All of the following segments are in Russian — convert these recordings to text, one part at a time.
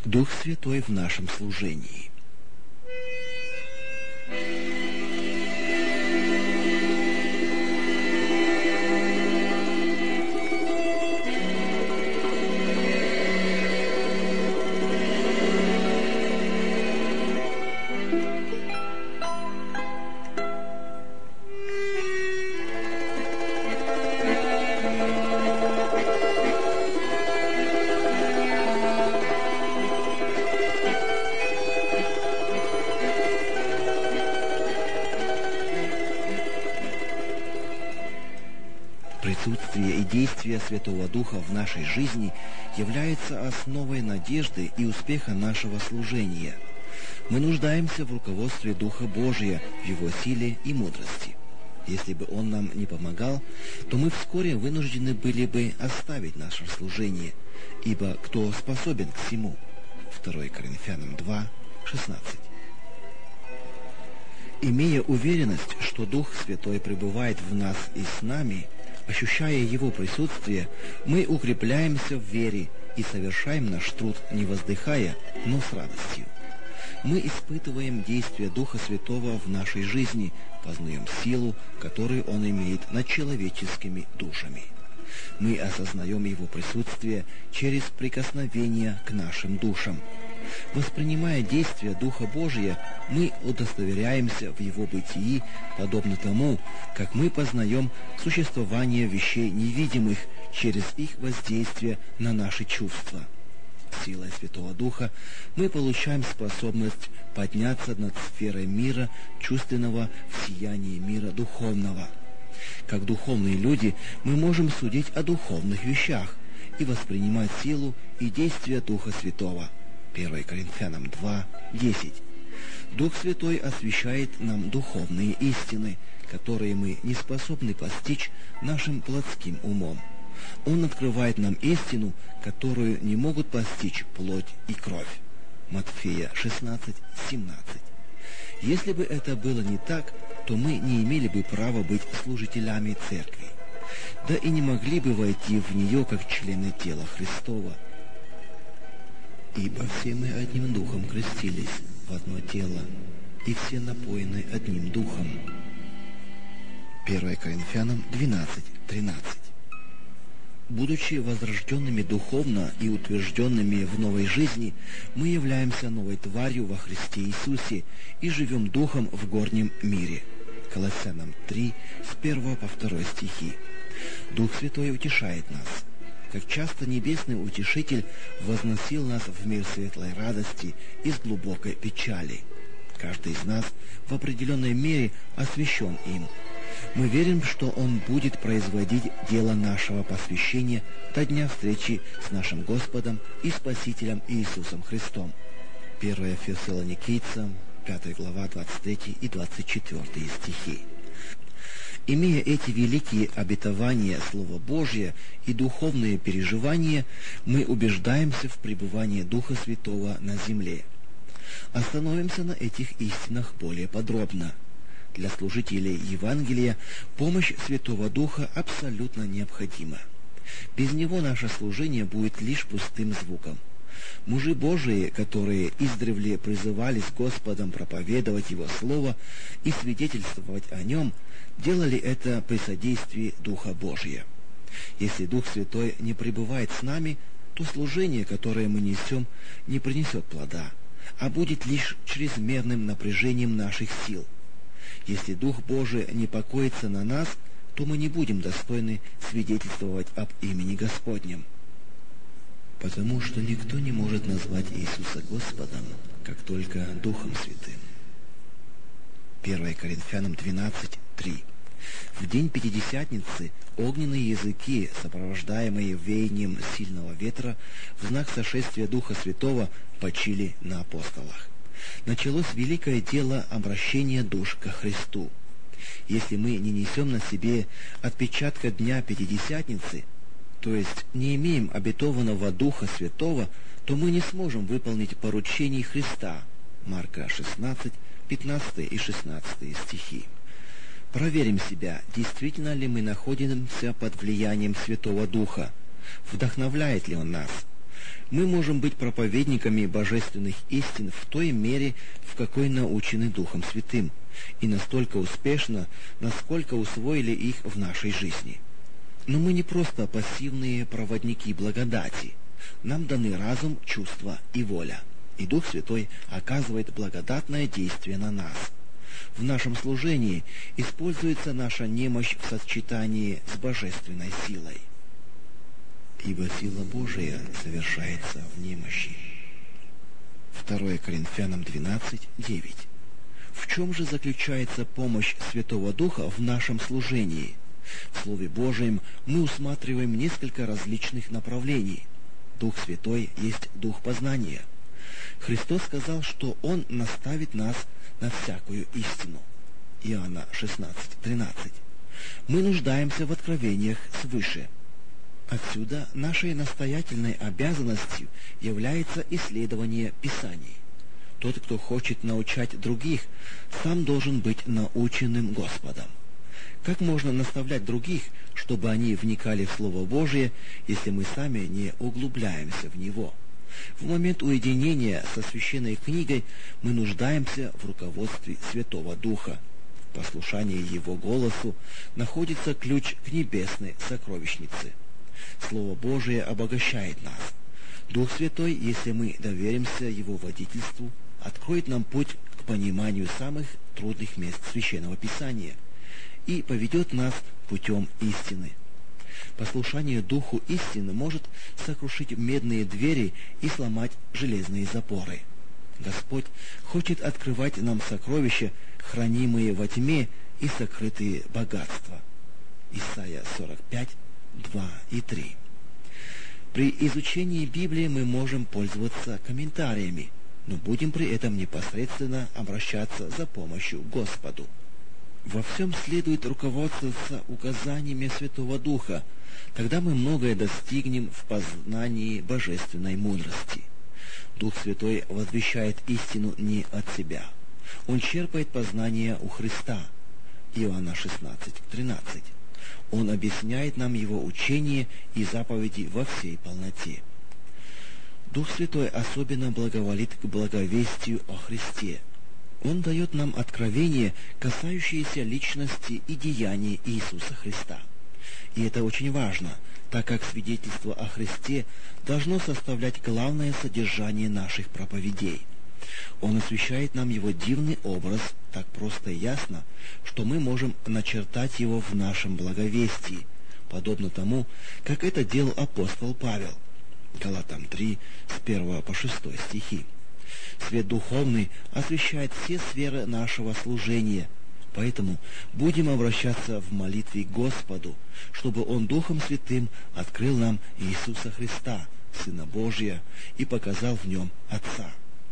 Дух Святой в нашем служении. Присутствие и действие Святого Духа в нашей жизни является основой надежды и успеха нашего служения. Мы нуждаемся в руководстве Духа Божия, в Его силе и мудрости. Если бы Он нам не помогал, то мы вскоре вынуждены были бы оставить наше служение, ибо кто способен к всему? 2 Коринфянам 2, 16. Имея уверенность, что Дух Святой пребывает в нас и с нами, ощущая Его присутствие, мы укрепляемся в вере и совершаем наш труд, не воздыхая, но с радостью. Мы испытываем действие Духа Святого в нашей жизни, познаем силу, которую Он имеет над человеческими душами. Мы осознаем Его присутствие через прикосновение к нашим душам. Воспринимая действие Духа Божия, мы удостоверяемся в Его бытии, подобно тому, как мы познаем существование вещей невидимых через их воздействие на наши чувства. Силой Святого Духа мы получаем способность подняться над сферой мира чувственного в сиянии мира духовного. Как духовные люди мы можем судить о духовных вещах и воспринимать силу и действие Духа Святого. 1 Коринфянам 2, 10. Дух Святой освещает нам духовные истины, которые мы не способны постичь нашим плотским умом. Он открывает нам истину, которую не могут постичь плоть и кровь. Матфея 16, 17. Если бы это было не так, то мы не имели бы права быть служителями церкви, да и не могли бы войти в нее как члены тела Христова. Ибо все мы одним духом крестились в одно тело, и все напоены одним духом. 1 Коринфянам 12, 13. Будучи возрожденными духовно и утвержденными в новой жизни, мы являемся новой тварью во Христе Иисусе и живем духом в горнем мире. Колоссянам 3, с 1 по 2 стихи. Дух Святой утешает нас. Как часто Небесный Утешитель возносил нас в мир светлой радости из глубокой печали. Каждый из нас в определенной мере освящен им. Мы верим, что Он будет производить дело нашего посвящения до дня встречи с нашим Господом и Спасителем Иисусом Христом. 1 Фессалоникийцам, 5 глава, 23 и 24 стихи. Имея эти великие обетования Слова Божия и духовные переживания, мы убеждаемся в пребывании Духа Святого на земле. Остановимся на этих истинах более подробно. Для служителей Евангелия помощь Святого Духа абсолютно необходима. Без него наше служение будет лишь пустым звуком. Мужи Божии, которые издревле призывались Господом проповедовать Его Слово и свидетельствовать о Нем, делали это при содействии Духа Божия. Если Дух Святой не пребывает с нами, то служение, которое мы несем, не принесет плода, а будет лишь чрезмерным напряжением наших сил. Если Дух Божий не покоится на нас, то мы не будем достойны свидетельствовать об имени Господнем. Потому что никто не может назвать Иисуса Господом, как только Духом Святым. 1 Коринфянам 12, 3. В день Пятидесятницы огненные языки, сопровождаемые веянием сильного ветра, в знак сошествия Духа Святого почили на апостолах. Началось великое дело обращения душ ко Христу. Если мы не несем на себе отпечатка дня Пятидесятницы, то есть не имеем обетованного Духа Святого, то мы не сможем выполнить поручений Христа. Марка 16, 15 и 16 стихи. Проверим себя, действительно ли мы находимся под влиянием Святого Духа, вдохновляет ли Он нас. Мы можем быть проповедниками божественных истин в той мере, в какой научены Духом Святым, и настолько успешно, насколько усвоили их в нашей жизни. Но мы не просто пассивные проводники благодати. Нам даны разум, чувства и воля, и Дух Святой оказывает благодатное действие на нас. В нашем служении используется наша немощь в сочетании с божественной силой. Ибо сила Божия совершается в немощи. 2 Коринфянам 12:9. В чем же заключается помощь Святого Духа в нашем служении? В Слове Божьем мы усматриваем несколько различных направлений. Дух Святой есть Дух познания. Христос сказал, что Он наставит нас на всякую истину. Иоанна 16:13. Мы нуждаемся в откровениях свыше. Отсюда нашей настоятельной обязанностью является исследование Писаний. Тот, кто хочет научать других, сам должен быть наученным Господом. Как можно наставлять других, чтобы они вникали в Слово Божие, если мы сами не углубляемся в него? В момент уединения со священной книгой мы нуждаемся в руководстве Святого Духа. В послушании Его голосу находится ключ к небесной сокровищнице. Слово Божие обогащает нас. Дух Святой, если мы доверимся Его водительству, откроет нам путь к пониманию самых трудных мест Священного Писания и поведет нас путем истины. Послушание Духу истины может сокрушить медные двери и сломать железные запоры. Господь хочет открывать нам сокровища, хранимые во тьме, и сокрытые богатства. Исайя 45, 2 и 3. При изучении Библии мы можем пользоваться комментариями, но будем при этом непосредственно обращаться за помощью к Господу. Во всем следует руководствоваться указаниями Святого Духа, тогда мы многое достигнем в познании божественной мудрости. Дух Святой возвещает истину не от себя. Он черпает познание у Христа. Иоанна 16:13. Он объясняет нам Его учение и заповеди во всей полноте. Дух Святой особенно благоволит к благовестию о Христе. Он дает нам откровение, касающееся личности и деяний Иисуса Христа. И это очень важно, так как свидетельство о Христе должно составлять главное содержание наших проповедей. Он освещает нам Его дивный образ так просто и ясно, что мы можем начертать его в нашем благовестии, подобно тому, как это делал апостол Павел. Галатам 3, с 1 по 6 стихи. Свет духовный освещает все сферы нашего служения, поэтому будем обращаться в молитве к Господу, чтобы Он Духом Святым открыл нам Иисуса Христа, Сына Божия, и показал в Нем Отца.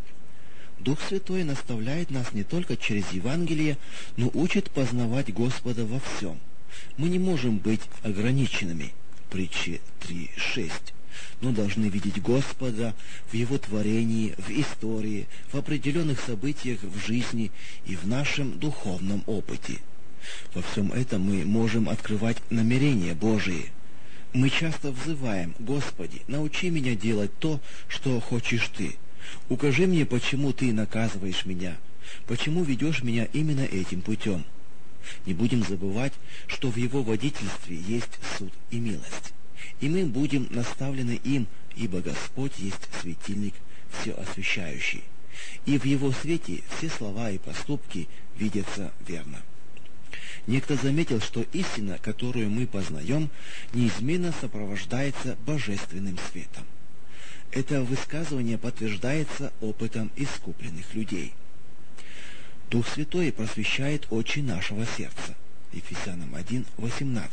Дух Святой наставляет нас не только через Евангелие, но учит познавать Господа во всем. Мы не можем быть ограниченными. Притчи 3:6. Но должны видеть Господа в Его творении, в истории, в определенных событиях в жизни и в нашем духовном опыте. Во всем этом мы можем открывать намерения Божии. Мы часто взываем: «Господи, научи меня делать то, что хочешь Ты. Укажи мне, почему Ты наказываешь меня, почему ведешь меня именно этим путем». Не будем забывать, что в Его водительстве есть суд и милость. И мы будем наставлены им, ибо Господь есть светильник все освещающий. И в Его свете все слова и поступки видятся верно. Некто заметил, что истина, которую мы познаем, неизменно сопровождается божественным светом. Это высказывание подтверждается опытом искупленных людей. Дух Святой просвещает очи нашего сердца. Ефесянам 1:18.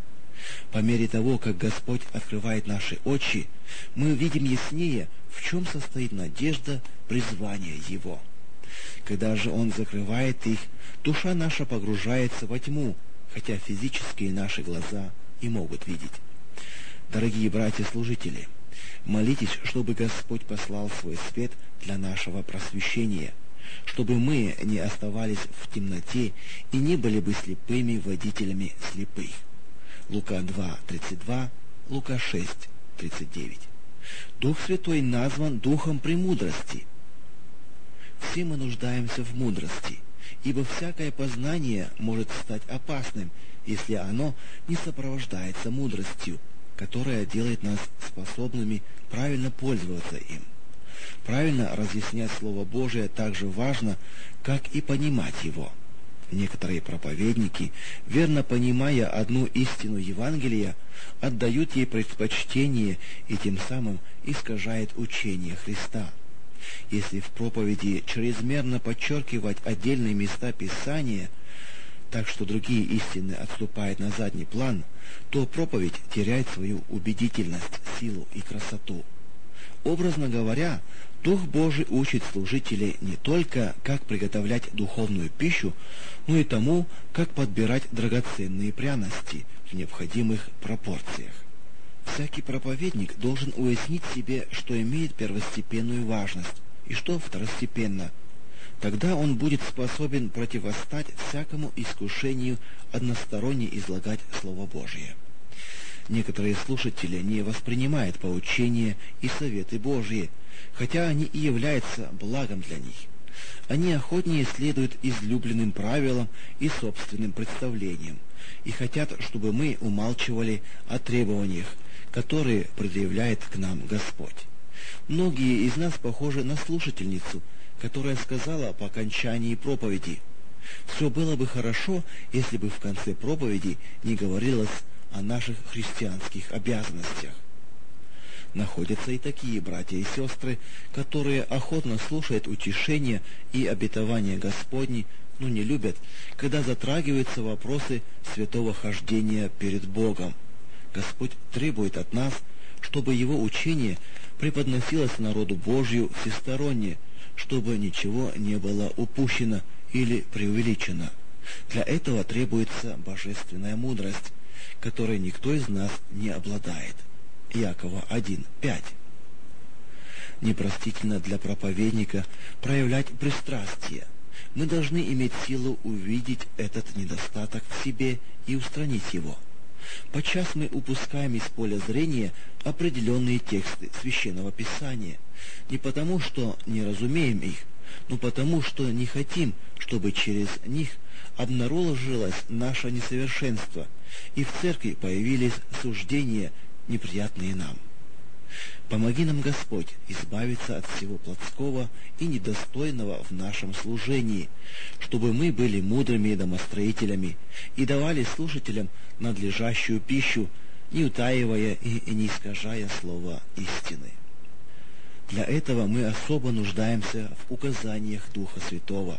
По мере того, как Господь открывает наши очи, мы видим яснее, в чем состоит надежда призвания Его. Когда же Он закрывает их, душа наша погружается во тьму, хотя физические наши глаза и могут видеть. Дорогие братья-служители, молитесь, чтобы Господь послал свой свет для нашего просвещения, чтобы мы не оставались в темноте и не были бы слепыми водителями слепых. Лука 2:32, Лука 6:39. Дух Святой назван Духом премудрости. Все мы нуждаемся в мудрости, ибо всякое познание может стать опасным, если оно не сопровождается мудростью, которая делает нас способными правильно пользоваться им. Правильно разъяснять Слово Божие так же важно, как и понимать его. Некоторые проповедники, верно понимая одну истину Евангелия, отдают ей предпочтение и тем самым искажают учение Христа. Если в проповеди чрезмерно подчеркивать отдельные места Писания, так что другие истины отступают на задний план, то проповедь теряет свою убедительность, силу и красоту. Образно говоря, Дух Божий учит служителей не только, как приготовлять духовную пищу, но и тому, как подбирать драгоценные пряности в необходимых пропорциях. Всякий проповедник должен уяснить себе, что имеет первостепенную важность и что второстепенно. Тогда он будет способен противостать всякому искушению односторонне излагать Слово Божие. Некоторые слушатели не воспринимают поучения и советы Божьи, хотя они и являются благом для них. Они охотнее следуют излюбленным правилам и собственным представлениям, и хотят, чтобы мы умалчивали о требованиях, которые предъявляет к нам Господь. Многие из нас похожи на слушательницу, которая сказала по окончании проповеди: «Все было бы хорошо, если бы в конце проповеди не говорилось о наших христианских обязанностях». Находятся и такие братья и сестры, которые охотно слушают утешения и обетования Господни, но не любят, когда затрагиваются вопросы святого хождения перед Богом. Господь требует от нас, чтобы Его учение преподносилось народу Божию всесторонне, чтобы ничего не было упущено или преувеличено. Для этого требуется божественная мудрость, которой никто из нас не обладает. Иакова 1:5. Непростительно для проповедника проявлять пристрастие. Мы должны иметь силу увидеть этот недостаток в себе и устранить его. Подчас мы упускаем из поля зрения определенные тексты Священного Писания, не потому, что не разумеем их, но потому, что не хотим, чтобы через них обнаружилось наше несовершенство, и в церкви появились суждения, неприятные нам. Помоги нам, Господь, избавиться от всего плотского и недостойного в нашем служении, чтобы мы были мудрыми домостроителями и давали слушателям надлежащую пищу, не утаивая и не искажая слова истины. Для этого мы особо нуждаемся в указаниях Духа Святого.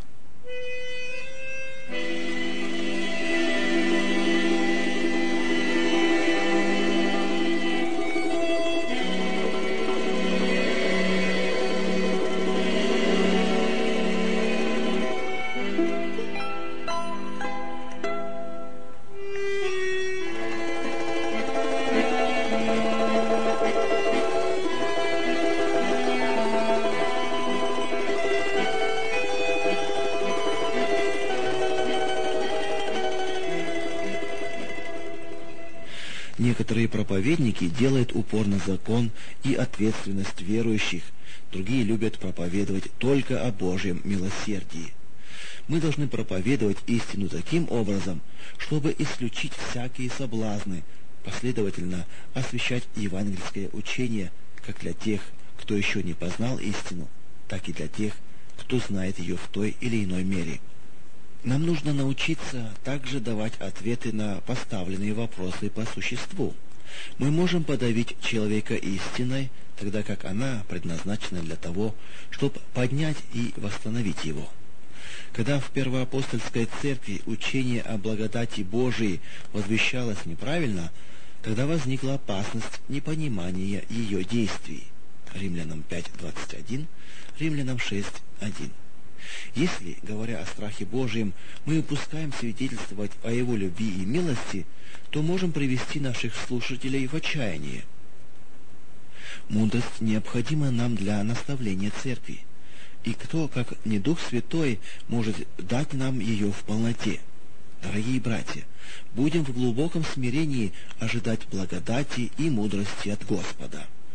Некоторые проповедники делают упор на закон и ответственность верующих, другие любят проповедовать только о Божьем милосердии. Мы должны проповедовать истину таким образом, чтобы исключить всякие соблазны, последовательно освещать евангельское учение как для тех, кто еще не познал истину, так и для тех, кто знает ее в той или иной мере. Нам нужно научиться также давать ответы на поставленные вопросы по существу. Мы можем подавить человека истиной, тогда как она предназначена для того, чтобы поднять и восстановить его. Когда в первоапостольской церкви учение о благодати Божией возвещалось неправильно, тогда возникла опасность непонимания ее действий. Римлянам 5:21, Римлянам 6:1. Если, говоря о страхе Божьем, мы упускаем свидетельствовать о Его любви и милости, то можем привести наших слушателей в отчаяние. Мудрость необходима нам для наставления церкви, и кто, как не Дух Святой, может дать нам ее в полноте? Дорогие братья, будем в глубоком смирении ожидать благодати и мудрости от Господа.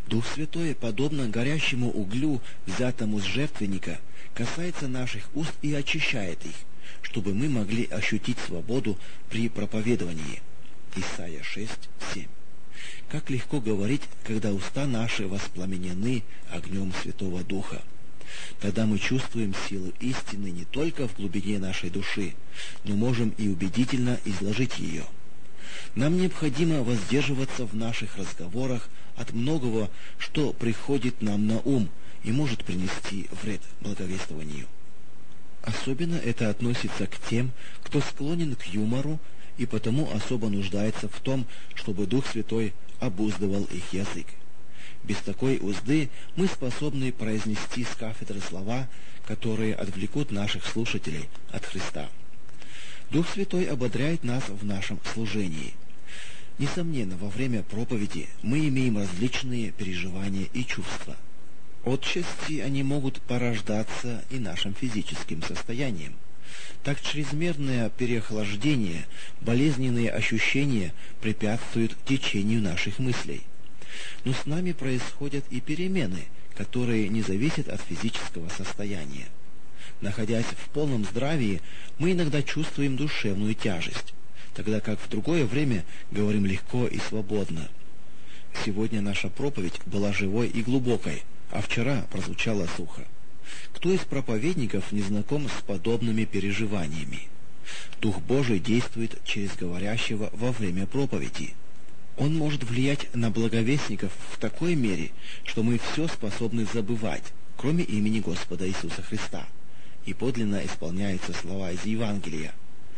Дух Святой, подобно горящему углю, взятому с жертвенника, касается наших уст и очищает их, чтобы мы могли ощутить свободу при проповедовании. Исайя 6:7. Как легко говорить, когда уста наши воспламенены огнем Святого Духа. Тогда мы чувствуем силу истины не только в глубине нашей души, но можем и убедительно изложить ее. Нам необходимо воздерживаться в наших разговорах от многого, что приходит нам на ум и может принести вред благовествованию. Особенно это относится к тем, кто склонен к юмору и потому особо нуждается в том, чтобы Дух Святой обуздывал их язык. Без такой узды мы способны произнести с кафедры слова, которые отвлекут наших слушателей от Христа. Дух Святой ободряет нас в нашем служении. Несомненно, во время проповеди мы имеем различные переживания и чувства. Отчасти они могут порождаться и нашим физическим состоянием. Так чрезмерное переохлаждение, болезненные ощущения препятствуют течению наших мыслей. Но с нами происходят и перемены, которые не зависят от физического состояния. Находясь в полном здравии, мы иногда чувствуем душевную тяжесть, тогда как в другое время говорим легко и свободно. Сегодня наша проповедь была живой и глубокой, а вчера прозвучала сухо. Кто из проповедников не знаком с подобными переживаниями? Дух Божий действует через говорящего во время проповеди. Он может влиять на благовестников в такой мере, что мы все способны забывать, кроме имени Господа Иисуса Христа. И подлинно исполняются слова из Евангелия.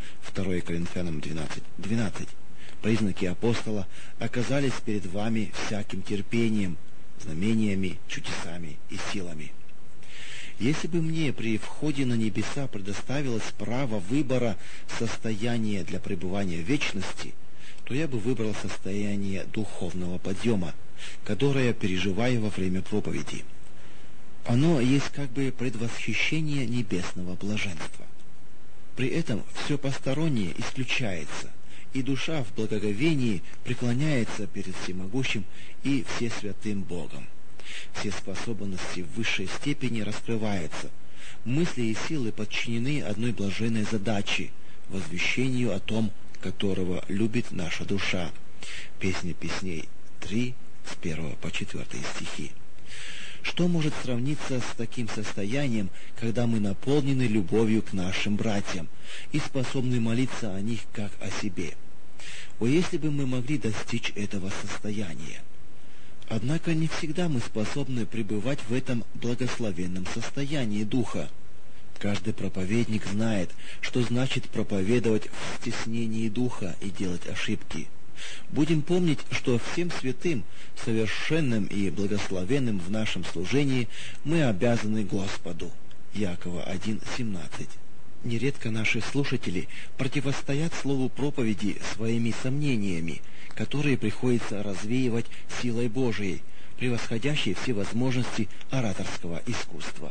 2 Коринфянам 12:12. Признаки апостола оказались перед вами всяким терпением, знамениями, чудесами и силами. Если бы мне при входе на небеса предоставилось право выбора состояния для пребывания в вечности, то я бы выбрал состояние духовного подъема, которое переживаю во время проповеди. Оно есть как бы предвосхищение небесного блаженства. При этом все постороннее исключается, и душа в благоговении преклоняется перед всемогущим и всесвятым Богом. Все способности в высшей степени раскрываются. Мысли и силы подчинены одной блаженной задаче – возвещению о том, которого любит наша душа. Песня песней 3, с 1 по 4 стихи. Что может сравниться с таким состоянием, когда мы наполнены любовью к нашим братьям и способны молиться о них как о себе? О, если бы мы могли достичь этого состояния! Однако не всегда мы способны пребывать в этом благословенном состоянии духа. Каждый проповедник знает, что значит проповедовать в стеснении духа и делать ошибки. Будем помнить, что всем святым, совершенным и благословенным в нашем служении мы обязаны Господу. Иакова 1:17. Нередко наши слушатели противостоят слову проповеди своими сомнениями, которые приходится развеивать силой Божией, превосходящей все возможности ораторского искусства.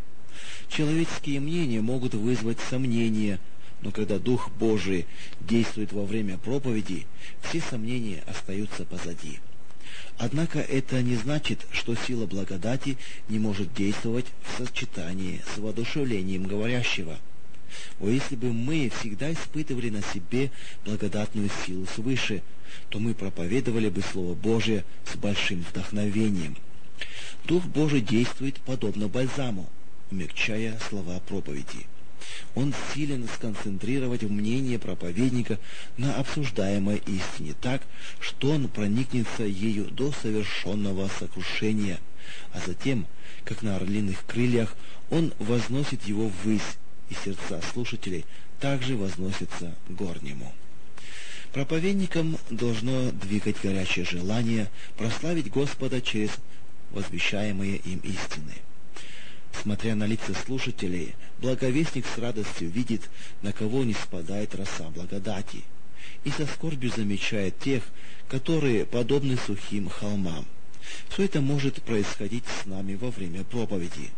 Человеческие мнения могут вызвать сомнения, но когда Дух Божий действует во время проповеди, все сомнения остаются позади. Однако это не значит, что сила благодати не может действовать в сочетании с воодушевлением говорящего. О, если бы мы всегда испытывали на себе благодатную силу свыше, то мы проповедовали бы Слово Божие с большим вдохновением. Дух Божий действует подобно бальзаму, умягчая слова проповеди. Он силен сконцентрировать мнение проповедника на обсуждаемой истине так, что он проникнется ею до совершенного сокрушения, а затем, как на орлиных крыльях, он возносит его ввысь, и сердца слушателей также возносятся к горнему. Проповедникам должно двигать горячее желание прославить Господа через возвещаемые им истины. Смотря на лица слушателей, благовестник с радостью видит, на кого не спадает роса благодати, и со скорбью замечает тех, которые подобны сухим холмам. Все это может происходить с нами во время проповеди.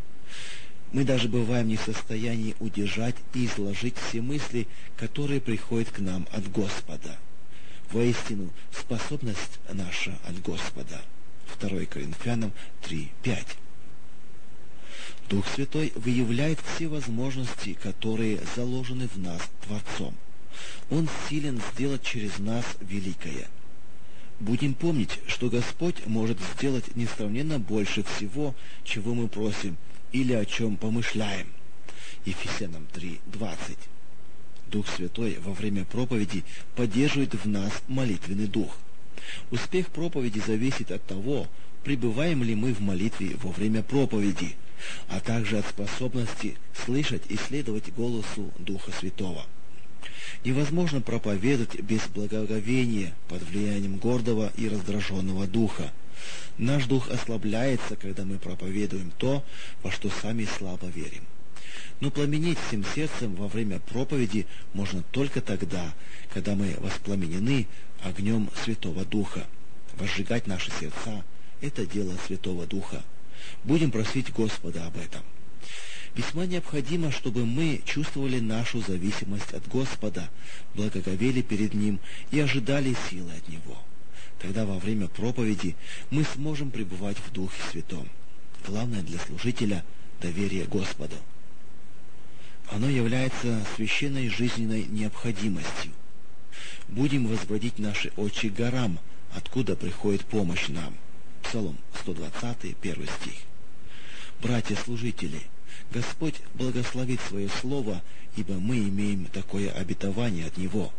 Мы даже бываем не в состоянии удержать и изложить все мысли, которые приходят к нам от Господа. Воистину, способность наша от Господа. 2 Коринфянам 3:5. Дух Святой выявляет все возможности, которые заложены в нас Творцом. Он силен сделать через нас великое. Будем помнить, что Господь может сделать несравненно больше всего, чего мы просим или о чем помышляем. Ефесянам 3:20. Дух Святой во время проповеди поддерживает в нас молитвенный дух. Успех проповеди зависит от того, пребываем ли мы в молитве во время проповеди, а также от способности слышать и следовать голосу Духа Святого. Невозможно проповедовать без благоговения под влиянием гордого и раздраженного духа. Наш дух ослабляется, когда мы проповедуем то, во что сами слабо верим. Но пламенеть всем сердцем во время проповеди можно только тогда, когда мы воспламенены огнем Святого Духа. Возжигать наши сердца – это дело Святого Духа. Будем просить Господа об этом. Весьма необходимо, чтобы мы чувствовали нашу зависимость от Господа, благоговели перед Ним и ожидали силы от Него. Тогда во время проповеди мы сможем пребывать в Духе Святом. Главное для служителя – доверие Господу. Оно является священной жизненной необходимостью. Будем возводить наши очи к горам, откуда приходит помощь нам. Псалом 120, 1 стих. Братья-служители, Господь благословит свое слово, ибо мы имеем такое обетование от Него.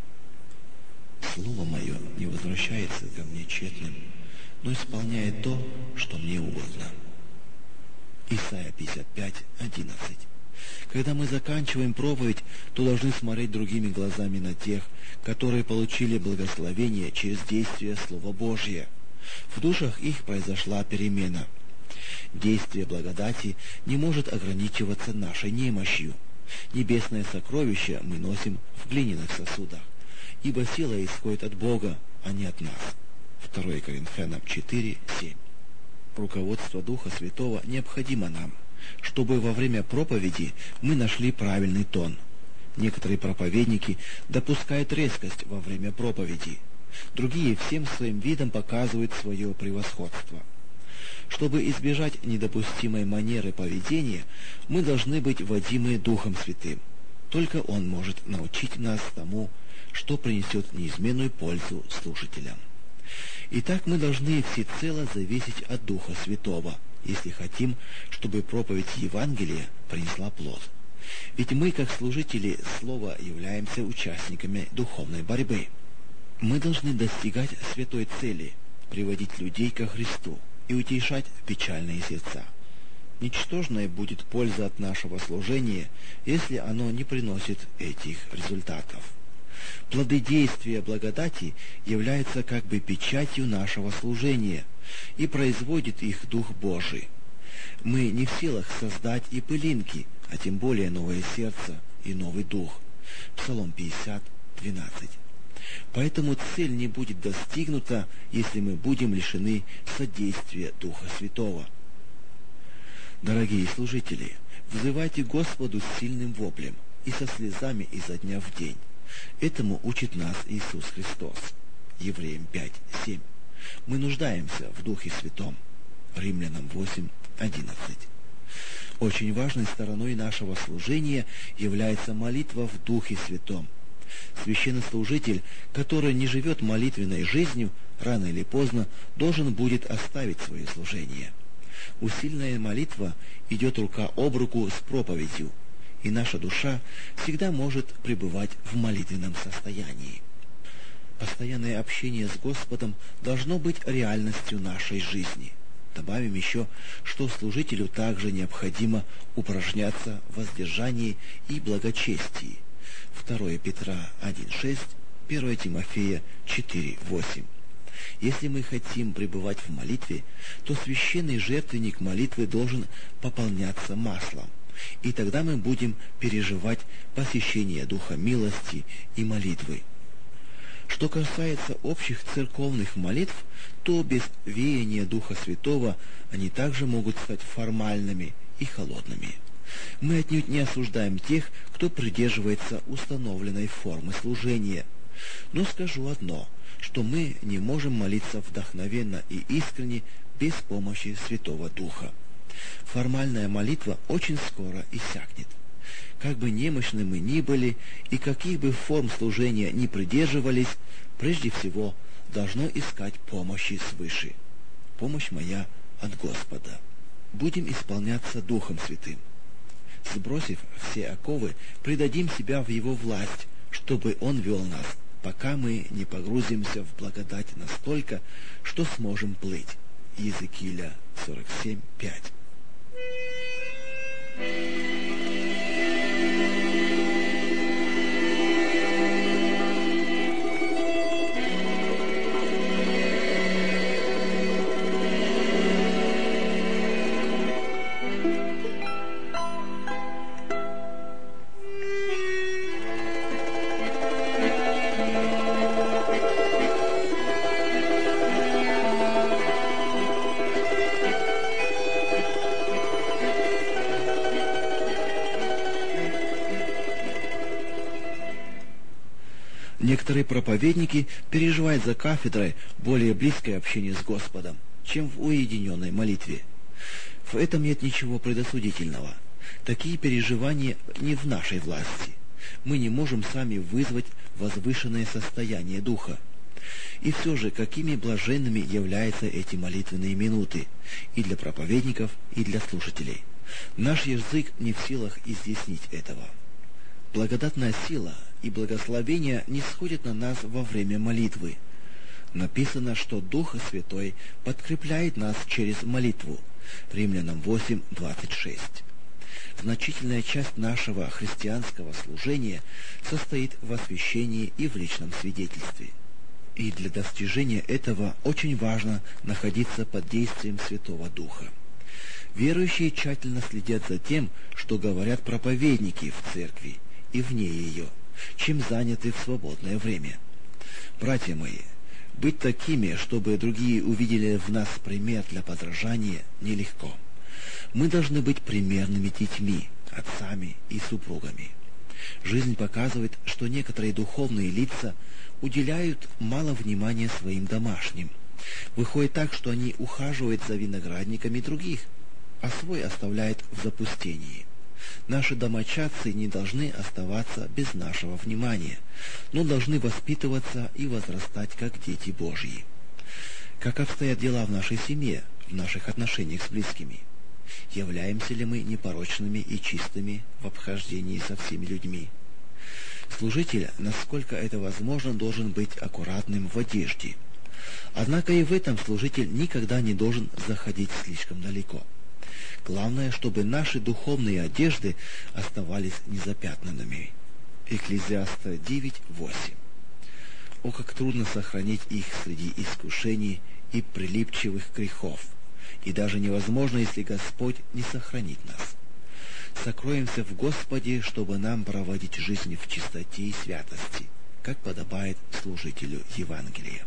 Слово мое не возвращается ко мне тщетным, но исполняет то, что мне угодно. Исайя 55, 11. Когда мы заканчиваем проповедь, то должны смотреть другими глазами на тех, которые получили благословение через действие Слова Божия. В душах их произошла перемена. Действие благодати не может ограничиваться нашей немощью. Небесное сокровище мы носим в глиняных сосудах, ибо сила исходит от Бога, а не от нас. 2 Коринфянам 4:7. Руководство Духа Святого необходимо нам, чтобы во время проповеди мы нашли правильный тон. Некоторые проповедники допускают резкость во время проповеди, другие всем своим видом показывают свое превосходство. Чтобы избежать недопустимой манеры поведения, мы должны быть водимы Духом Святым. Только Он может научить нас тому, что принесет неизменную пользу слушателям. Итак, мы должны всецело зависеть от Духа Святого, если хотим, чтобы проповедь Евангелия принесла плод. Ведь мы, как служители Слова, являемся участниками духовной борьбы. Мы должны достигать святой цели, приводить людей ко Христу и утешать печальные сердца. Ничтожная будет польза от нашего служения, если оно не приносит этих результатов. Плоды действия благодати являются как бы печатью нашего служения, и производит их Дух Божий. Мы не в силах создать и пылинки, а тем более новое сердце и новый дух. Псалом 50, 12. Поэтому цель не будет достигнута, если мы будем лишены содействия Духа Святого. Дорогие служители, взывайте Господу с сильным воплем и со слезами изо дня в день. Этому учит нас Иисус Христос. Евреям 5:7. Мы нуждаемся в Духе Святом. Римлянам 8:11. Очень важной стороной нашего служения является молитва в Духе Святом. Священнослужитель, который не живет молитвенной жизнью, рано или поздно должен будет оставить свое служение. Усиленная молитва идет рука об руку с проповедью, и наша душа всегда может пребывать в молитвенном состоянии. Постоянное общение с Господом должно быть реальностью нашей жизни. Добавим еще, что служителю также необходимо упражняться в воздержании и благочестии. 2 Петра 1:6, 1 Тимофея 4:8. Если мы хотим пребывать в молитве, то священный жертвенник молитвы должен пополняться маслом, и тогда мы будем переживать посещение Духа милости и молитвы. Что касается общих церковных молитв, то без веяния Духа Святого они также могут стать формальными и холодными. Мы отнюдь не осуждаем тех, кто придерживается установленной формы служения. Но скажу одно, что мы не можем молиться вдохновенно и искренне без помощи Святого Духа. Формальная молитва очень скоро иссякнет. Как бы немощны мы ни были и каких бы форм служения ни придерживались, прежде всего должно искать помощи свыше. Помощь моя от Господа. Будем исполняться Духом Святым. Сбросив все оковы, предадим себя в Его власть, чтобы Он вел нас, пока мы не погрузимся в благодать настолько, что сможем плыть. Иезекииля 47:5. Некоторые проповедники переживают за кафедрой более близкое общение с Господом, чем в уединенной молитве. В этом нет ничего предосудительного. Такие переживания не в нашей власти. Мы не можем сами вызвать возвышенное состояние духа. И все же, какими блаженными являются эти молитвенные минуты и для проповедников, и для слушателей. Наш язык не в силах изъяснить этого. Благодатная сила и благословение не сходят на нас во время молитвы. Написано, что Дух Святой подкрепляет нас через молитву. Римлянам 8:26. Значительная часть нашего христианского служения состоит в освящении и в личном свидетельстве. И для достижения этого очень важно находиться под действием Святого Духа. Верующие тщательно следят за тем, что говорят проповедники в церкви и вне ее, чем заняты в свободное время. Братья мои, быть такими, чтобы другие увидели в нас пример для подражания, нелегко. Мы должны быть примерными детьми, отцами и супругами. Жизнь показывает, что некоторые духовные лица уделяют мало внимания своим домашним. Выходит так, что они ухаживают за виноградниками других, а свой оставляют в запустении. Наши домочадцы не должны оставаться без нашего внимания, но должны воспитываться и возрастать как дети Божьи. Как обстоят дела в нашей семье, в наших отношениях с близкими? Являемся ли мы непорочными и чистыми в обхождении со всеми людьми? Служитель, насколько это возможно, должен быть аккуратным в одежде. Однако и в этом служитель никогда не должен заходить слишком далеко. Главное, чтобы наши духовные одежды оставались незапятнанными. Экклезиаста 9:8. О, как трудно сохранить их среди искушений и прилипчивых грехов, и даже невозможно, если Господь не сохранит нас. Сокроемся в Господе, чтобы нам проводить жизнь в чистоте и святости, как подобает служителю Евангелия.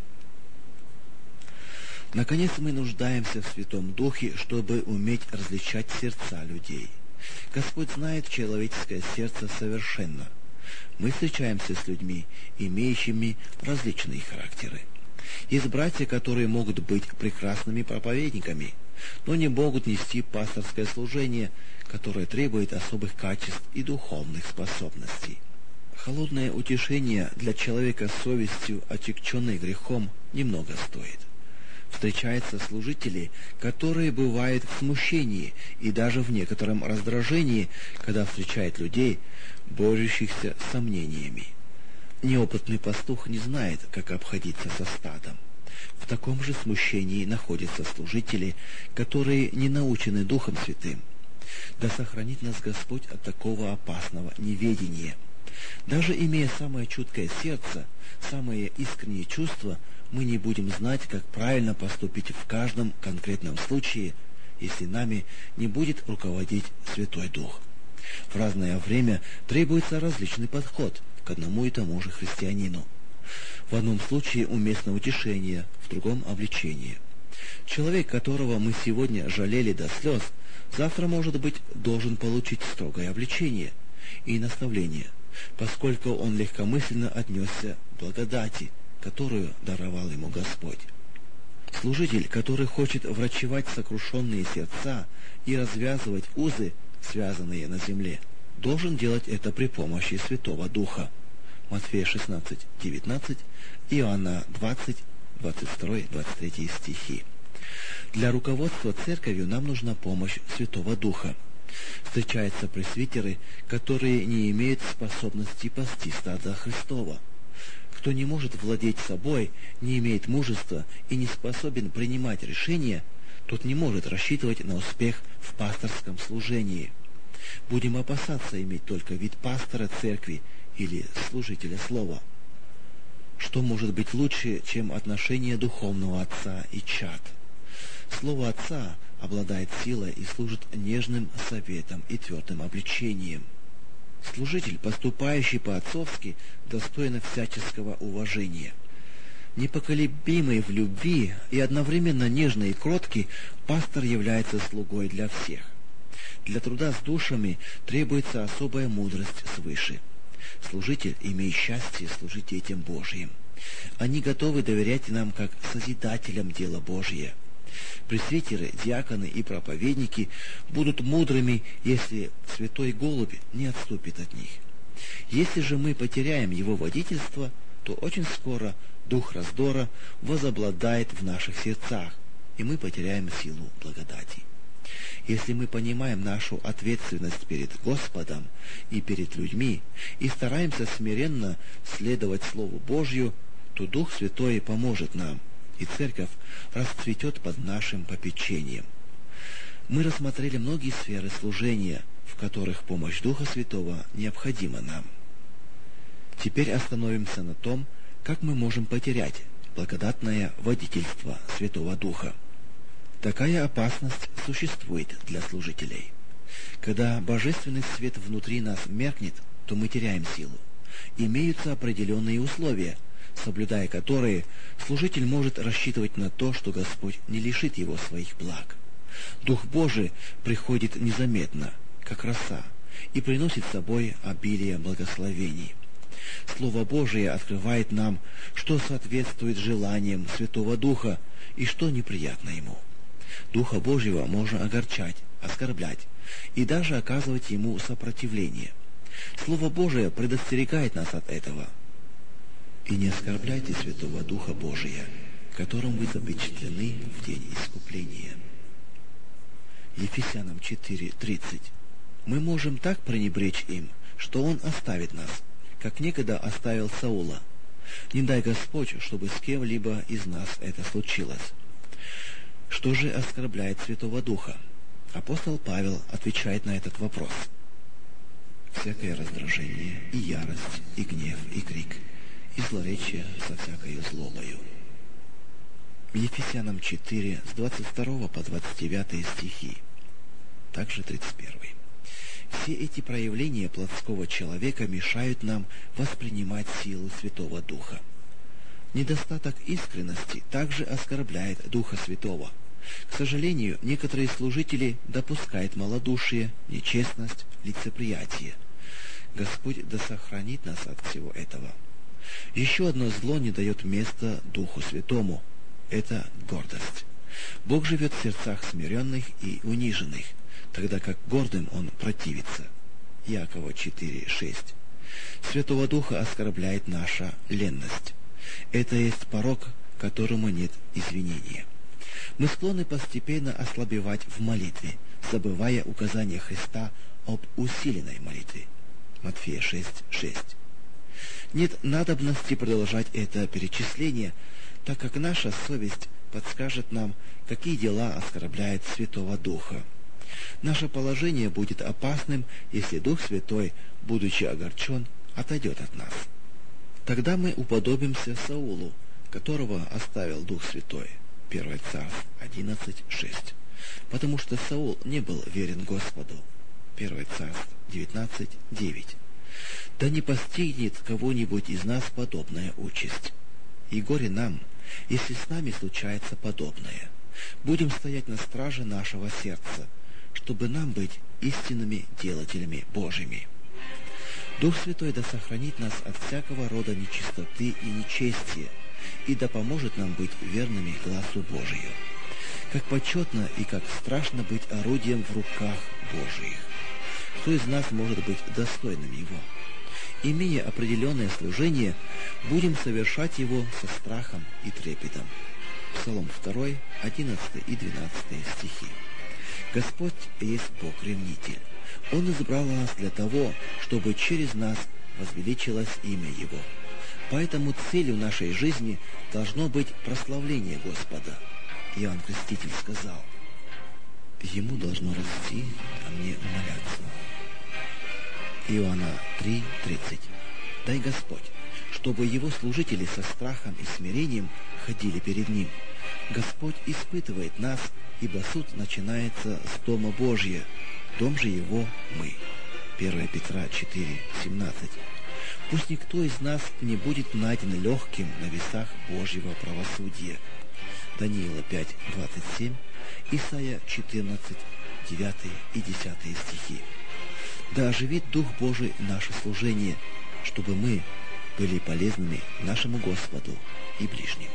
Наконец, мы нуждаемся в Святом Духе, чтобы уметь различать сердца людей. Господь знает человеческое сердце совершенно. Мы встречаемся с людьми, имеющими различные характеры. Есть братья, которые могут быть прекрасными проповедниками, но не могут нести пасторское служение, которое требует особых качеств и духовных способностей. Холодное утешение для человека с совестью, отягченной грехом, немного стоит. Встречаются служители, которые бывают в смущении и даже в некотором раздражении, когда встречают людей, борющихся с сомнениями. Неопытный пастух не знает, как обходиться со стадом. В таком же смущении находятся служители, которые не научены Духом Святым. Да сохранит нас Господь от такого опасного неведения. Даже имея самое чуткое сердце, самые искренние чувства, мы не будем знать, как правильно поступить в каждом конкретном случае, если нами не будет руководить Святой Дух. В разное время требуется различный подход к одному и тому же христианину. В одном случае уместно утешение, в другом обличение. Человек, которого мы сегодня жалели до слез, завтра, может быть, должен получить строгое обличение и наставление, поскольку он легкомысленно отнесся к благодати, которую даровал ему Господь. Служитель, который хочет врачевать сокрушенные сердца и развязывать узы, связанные на земле, должен делать это при помощи Святого Духа. Матфея 16:19, Иоанна 20, 22-23 стихи. Для руководства церковью нам нужна помощь Святого Духа. Встречаются пресвитеры, которые не имеют способности пасти стада Христова. Кто не может владеть собой, не имеет мужества и не способен принимать решения, тот не может рассчитывать на успех в пасторском служении. Будем опасаться иметь только вид пастора церкви или служителя слова. Что может быть лучше, чем отношение духовного отца и чад? Слово отца обладает силой и служит нежным советом и твердым обличением. Служитель, поступающий по-отцовски, достоин всяческого уважения. Непоколебимый в любви и одновременно нежный и кроткий, пастор является слугой для всех. Для труда с душами требуется особая мудрость свыше. Служитель имеет счастье служить детям Божьим. Они готовы доверять нам как созидателям дела Божье. Пресвитеры, диаконы и проповедники будут мудрыми, если святой голубь не отступит от них. Если же мы потеряем его водительство, то очень скоро дух раздора возобладает в наших сердцах, и мы потеряем силу благодати. Если мы понимаем нашу ответственность перед Господом и перед людьми и стараемся смиренно следовать Слову Божью, то Дух Святой поможет нам, и Церковь расцветет под нашим попечением. Мы рассмотрели многие сферы служения, в которых помощь Духа Святого необходима нам. Теперь остановимся на том, как мы можем потерять благодатное водительство Святого Духа. Такая опасность существует для служителей. Когда божественный свет внутри нас меркнет, то мы теряем силу. Имеются определенные условия, соблюдая которые, служитель может рассчитывать на то, что Господь не лишит его своих благ. Дух Божий приходит незаметно, как роса, и приносит с собой обилие благословений. Слово Божие открывает нам, что соответствует желаниям Святого Духа и что неприятно Ему. Духа Божьего можно огорчать, оскорблять и даже оказывать Ему сопротивление. Слово Божие предостерегает нас от этого. «И не оскорбляйте Святого Духа Божия, которым вы запечатлены в день искупления». Ефесянам 4:30. Мы можем так пренебречь им, что Он оставит нас, как некогда оставил Саула. Не дай Господь, чтобы с кем-либо из нас это случилось. Что же оскорбляет Святого Духа? Апостол Павел отвечает на этот вопрос. Всякое раздражение, и ярость, и гнев, и крик, и злоречие со всякою злобою. Ефесянам 4, с 22 по 29 стихи, также 31. Все эти проявления плотского человека мешают нам воспринимать силу Святого Духа. Недостаток искренности также оскорбляет Духа Святого. К сожалению, некоторые служители допускают малодушие, нечестность, лицеприятие. Господь да сохранит нас от всего этого. Еще одно зло не дает места Духу Святому. Это гордость. Бог живет в сердцах смиренных и униженных, тогда как гордым Он противится. Иакова 4:6. Святого Духа оскорбляет наша ленность. Это есть порок, которому нет извинения. Мы склонны постепенно ослабевать в молитве, забывая указания Христа об усиленной молитве. Матфея 6:6. Нет надобности продолжать это перечисление, так как наша совесть подскажет нам, какие дела оскорбляют Святого Духа. Наше положение будет опасным, если Дух Святой, будучи огорчен, отойдет от нас. Тогда мы уподобимся Саулу, которого оставил Дух Святой. 1 Царств 11:6. Потому что Саул не был верен Господу. 1 Царств 19:9. Да не постигнет кого-нибудь из нас подобная участь. И горе нам, если с нами случается подобное. Будем стоять на страже нашего сердца, чтобы нам быть истинными делателями Божьими. Дух Святой да сохранит нас от всякого рода нечистоты и нечестия, и да поможет нам быть верными глазу Божию. Как почетно и как страшно быть орудием в руках Божиих. Кто из нас может быть достойным его? Имея определенное служение, будем совершать его со страхом и трепетом. Псалом 2, 11 и 12 стихи. Господь есть Бог-ревнитель. Он избрал нас для того, чтобы через нас возвеличилось имя Его. Поэтому целью нашей жизни должно быть прославление Господа. Иоанн Креститель сказал: «Ему должно расти, а мне умоляться». Иоанна 3:30. Дай Господь, чтобы Его служители со страхом и смирением ходили перед Ним. Господь испытывает нас, ибо суд начинается с Дома Божия, дом же Его мы. 1 Петра 4:17. Пусть никто из нас не будет найден легким на весах Божьего правосудия. Даниила 5:27, Исайя 14, 9 и 10 стихи. Да оживит Дух Божий наше служение, чтобы мы были полезными нашему Господу и ближним.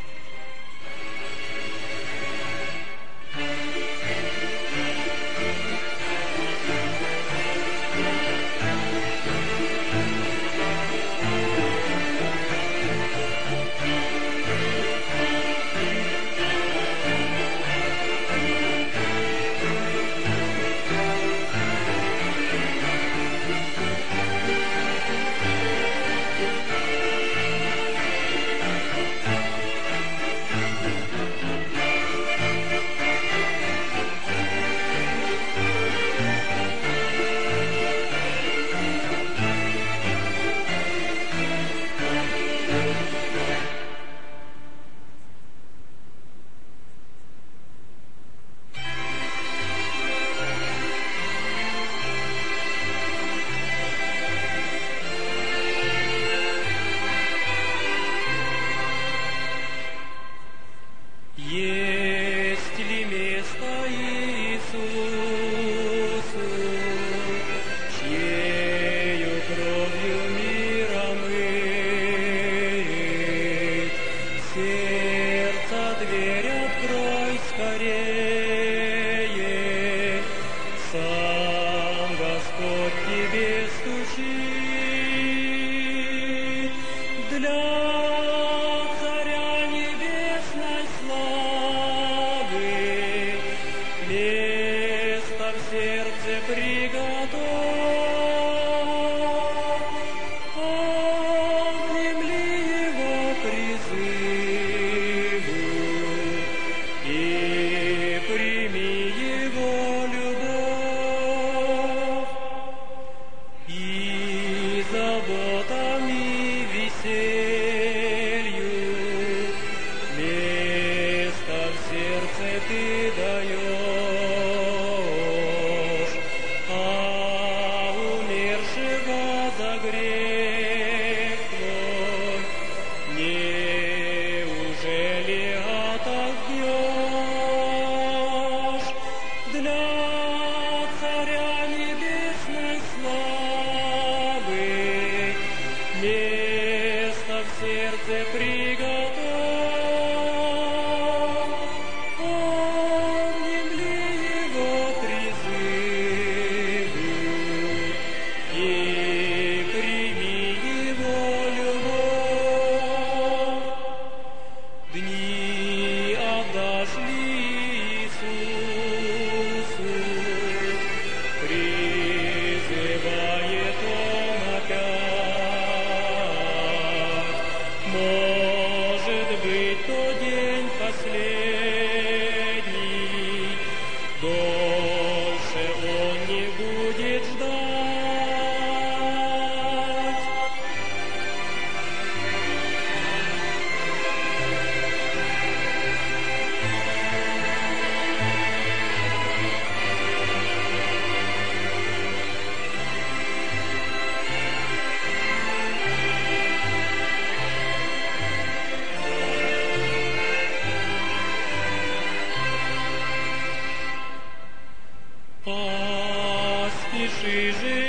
Поспеши же